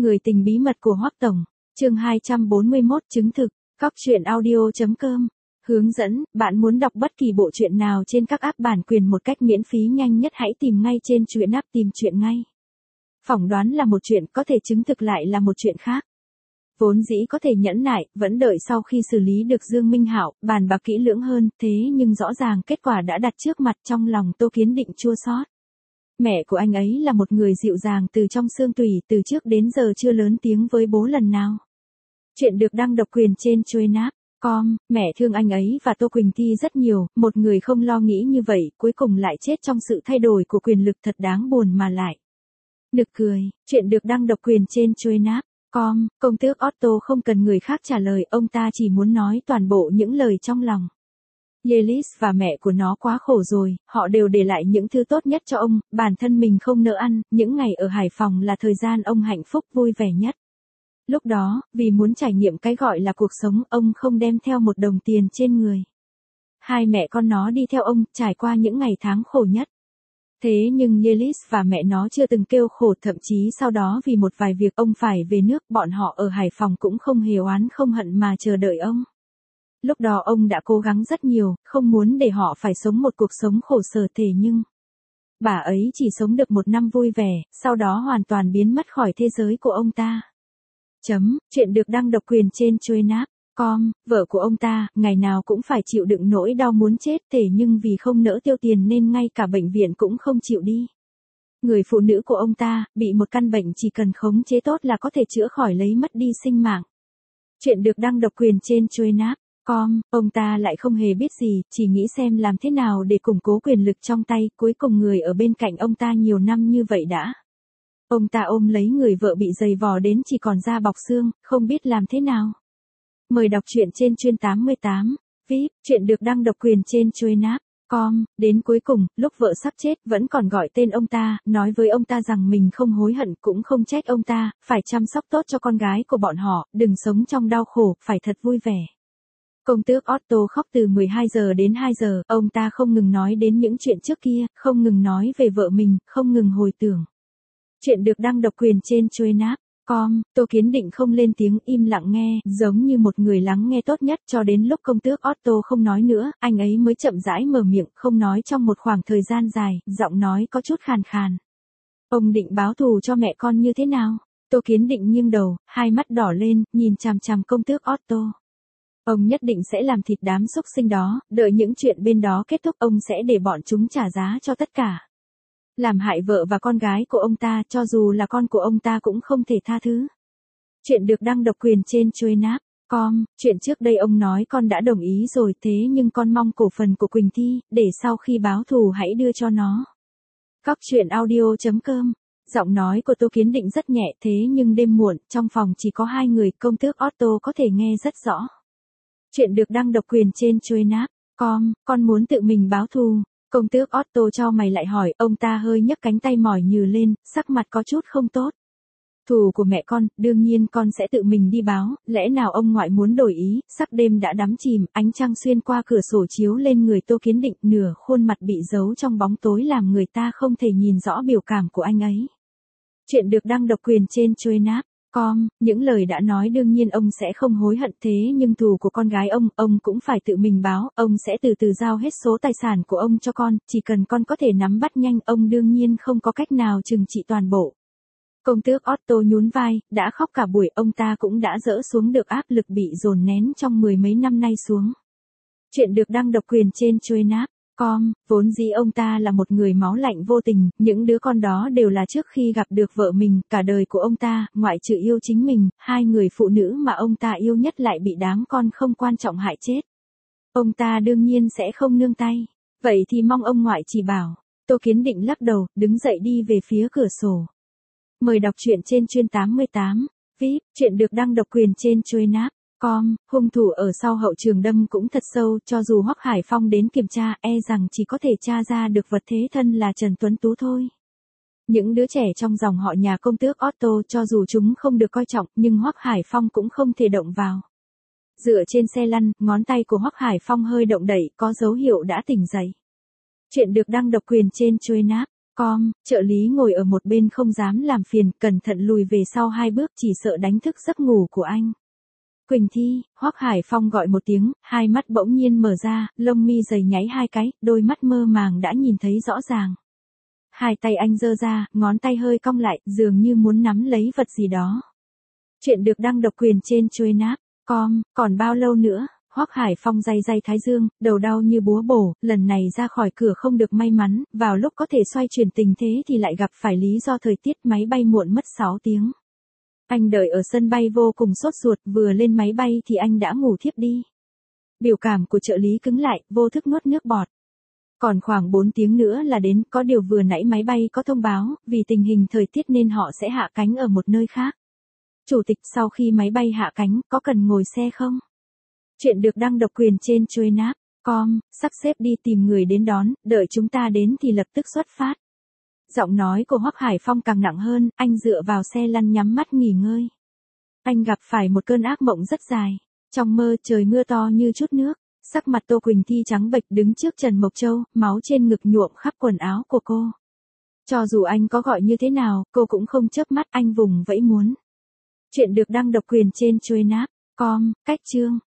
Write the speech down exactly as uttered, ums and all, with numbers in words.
Người tình bí mật của Hoắc Tổng, chương hai trăm bốn mươi mốt chứng thực, Cóc truyện audio chấm com. Hướng dẫn, bạn muốn đọc bất kỳ bộ truyện nào trên các app bản quyền một cách miễn phí nhanh nhất hãy tìm ngay trên truyện app tìm truyện ngay. Phỏng đoán là một chuyện, có thể chứng thực lại là một chuyện khác. Vốn dĩ có thể nhẫn nại, vẫn đợi sau khi xử lý được Dương Minh Hạo, bàn bạc kỹ lưỡng hơn, thế nhưng rõ ràng kết quả đã đặt trước mặt, trong lòng Tô Kiến Định chua xót. Mẹ của anh ấy là một người dịu dàng từ trong xương tủy, từ trước đến giờ chưa lớn tiếng với bố lần nào. Chuyện được đăng độc quyền trên Truyện App chấm com, mẹ thương anh ấy và Tô Quỳnh Thi rất nhiều, một người không lo nghĩ như vậy, cuối cùng lại chết trong sự thay đổi của quyền lực, thật đáng buồn mà lại nực cười. Chuyện được đăng độc quyền trên Truyện App chấm com, công tước Otto không cần người khác trả lời, ông ta chỉ muốn nói toàn bộ những lời trong lòng. Yelis và mẹ của nó quá khổ rồi, họ đều để lại những thứ tốt nhất cho ông, bản thân mình không nỡ ăn, những ngày ở Hải Phòng là thời gian ông hạnh phúc vui vẻ nhất. Lúc đó, vì muốn trải nghiệm cái gọi là cuộc sống, ông không đem theo một đồng tiền trên người. Hai mẹ con nó đi theo ông, trải qua những ngày tháng khổ nhất. Thế nhưng Yelis và mẹ nó chưa từng kêu khổ, thậm chí sau đó vì một vài việc ông phải về nước, bọn họ ở Hải Phòng cũng không hề oán không hận mà chờ đợi ông. Lúc đó ông đã cố gắng rất nhiều, không muốn để họ phải sống một cuộc sống khổ sở, thế nhưng bà ấy chỉ sống được một năm vui vẻ, sau đó hoàn toàn biến mất khỏi thế giới của ông ta. Chấm, chuyện được đăng độc quyền trên Truyện App chấm com, vợ của ông ta, ngày nào cũng phải chịu đựng nỗi đau muốn chết, thế nhưng vì không nỡ tiêu tiền nên ngay cả bệnh viện cũng không chịu đi. Người phụ nữ của ông ta, bị một căn bệnh chỉ cần khống chế tốt là có thể chữa khỏi, lấy mất đi sinh mạng. Chuyện được đăng độc quyền trên Truyện App chấm com, ông ta lại không hề biết gì, chỉ nghĩ xem làm thế nào để củng cố quyền lực trong tay, cuối cùng người ở bên cạnh ông ta nhiều năm như vậy đã. Ông ta ôm lấy người vợ bị dày vò đến chỉ còn da bọc xương, không biết làm thế nào. Mời đọc truyện trên Truyện tám mươi tám, vê i pê, chuyện được đăng độc quyền trên Truyện App chấm com, đến cuối cùng, lúc vợ sắp chết vẫn còn gọi tên ông ta, nói với ông ta rằng mình không hối hận, cũng không trách ông ta, phải chăm sóc tốt cho con gái của bọn họ, đừng sống trong đau khổ, phải thật vui vẻ. Công tước Otto khóc từ mười hai giờ đến hai giờ, ông ta không ngừng nói đến những chuyện trước kia, không ngừng nói về vợ mình, không ngừng hồi tưởng. Chuyện được đăng độc quyền trên Truyện App chấm com, Tô Kiến Định không lên tiếng, im lặng nghe, giống như một người lắng nghe tốt nhất, cho đến lúc công tước Otto không nói nữa, anh ấy mới chậm rãi mở miệng, không nói trong một khoảng thời gian dài, giọng nói có chút khàn khàn. Ông định báo thù cho mẹ con như thế nào? Tô Kiến Định nghiêng đầu, hai mắt đỏ lên, nhìn chằm chằm công tước Otto. Ông nhất định sẽ làm thịt đám xúc sinh đó, đợi những chuyện bên đó kết thúc ông sẽ để bọn chúng trả giá cho tất cả. Làm hại vợ và con gái của ông ta, cho dù là con của ông ta cũng không thể tha thứ. Chuyện được đăng độc quyền trên Truyện App chấm com, chuyện trước đây ông nói con đã đồng ý rồi, thế nhưng con mong cổ phần của Quỳnh Thi, để sau khi báo thù hãy đưa cho nó. Cóc truyện audio chấm com. Giọng nói của Tô Kiến Định rất nhẹ, thế nhưng đêm muộn, trong phòng chỉ có hai người, công tước Otto có thể nghe rất rõ. Chuyện được đăng độc quyền trên Truyện App chấm com, con muốn tự mình báo thù. Công tước Otto chau mày lại hỏi, ông ta hơi nhấc cánh tay mỏi nhừ lên, sắc mặt có chút không tốt. Thù của mẹ con, đương nhiên con sẽ tự mình đi báo, lẽ nào ông ngoại muốn đổi ý? Sắc đêm đã đắm chìm, ánh trăng xuyên qua cửa sổ chiếu lên người Tô Kiến Định, nửa khuôn mặt bị giấu trong bóng tối làm người ta không thể nhìn rõ biểu cảm của anh ấy. Chuyện được đăng độc quyền trên Truyện App chấm com, những lời đã nói đương nhiên ông sẽ không hối hận, thế nhưng thù của con gái ông, ông cũng phải tự mình báo, ông sẽ từ từ giao hết số tài sản của ông cho con, chỉ cần con có thể nắm bắt nhanh, ông đương nhiên không có cách nào trừng trị toàn bộ. Công tước Otto nhún vai, đã khóc cả buổi, ông ta cũng đã dỡ xuống được áp lực bị dồn nén trong mười mấy năm nay xuống. Chuyện được đăng độc quyền trên Truyện App chấm com, vốn dĩ ông ta là một người máu lạnh vô tình, những đứa con đó đều là trước khi gặp được vợ mình, cả đời của ông ta, ngoại trừ yêu chính mình, hai người phụ nữ mà ông ta yêu nhất lại bị đám con không quan trọng hại chết. Ông ta đương nhiên sẽ không nương tay. Vậy thì mong ông ngoại chỉ bảo. Tô Kiến Định lắc đầu, đứng dậy đi về phía cửa sổ. Mời đọc truyện trên Truyện tám mươi tám, vê i pê, chuyện được đăng độc quyền trên Truyện App chấm com, hung thủ ở sau hậu trường đâm cũng thật sâu, cho dù Hoắc Hải Phong đến kiểm tra, e rằng chỉ có thể tra ra được vật thế thân là Trần Tuấn Tú thôi. Những đứa trẻ trong dòng họ nhà công tước Otto, cho dù chúng không được coi trọng, nhưng Hoắc Hải Phong cũng không thể động vào. Dựa trên xe lăn, ngón tay của Hoắc Hải Phong hơi động đậy, có dấu hiệu đã tỉnh dậy. Chuyện được đăng độc quyền trên Truyện App chấm Com, trợ lý ngồi ở một bên không dám làm phiền, cẩn thận lùi về sau hai bước chỉ sợ đánh thức giấc ngủ của anh. Quỳnh Thi, Hoắc Hải Phong gọi một tiếng, hai mắt bỗng nhiên mở ra, lông mi dày nháy hai cái, đôi mắt mơ màng đã nhìn thấy rõ ràng. Hai tay anh giơ ra, ngón tay hơi cong lại, dường như muốn nắm lấy vật gì đó. Chuyện được đăng độc quyền trên Trôi Náp. Com, còn bao lâu nữa? Hoắc Hải Phong day day thái dương, đầu đau như búa bổ, lần này ra khỏi cửa không được may mắn, vào lúc có thể xoay chuyển tình thế thì lại gặp phải lý do thời tiết, máy bay muộn mất sáu tiếng. Anh đợi ở sân bay vô cùng sốt ruột, vừa lên máy bay thì anh đã ngủ thiếp đi. Biểu cảm của trợ lý cứng lại, vô thức nuốt nước bọt. Còn khoảng bốn tiếng nữa là đến, có điều vừa nãy máy bay có thông báo, vì tình hình thời tiết nên họ sẽ hạ cánh ở một nơi khác. Chủ tịch, sau khi máy bay hạ cánh, có cần ngồi xe không? Chuyện được đăng độc quyền trên Trôi Náp. Com, sắp xếp đi tìm người đến đón, đợi chúng ta đến thì lập tức xuất phát. Giọng nói của Hoắc Hải Phong càng nặng hơn, anh dựa vào xe lăn nhắm mắt nghỉ ngơi. Anh gặp phải một cơn ác mộng rất dài. Trong mơ trời mưa to như chút nước, sắc mặt Tô Quỳnh Thi trắng bệch đứng trước Trần Mộc Châu, máu trên ngực nhuộm khắp quần áo của cô. Cho dù anh có gọi như thế nào, cô cũng không chớp mắt, anh vùng vẫy muốn. Chuyện được đăng độc quyền trên Trôi Náp. Com, cách chương.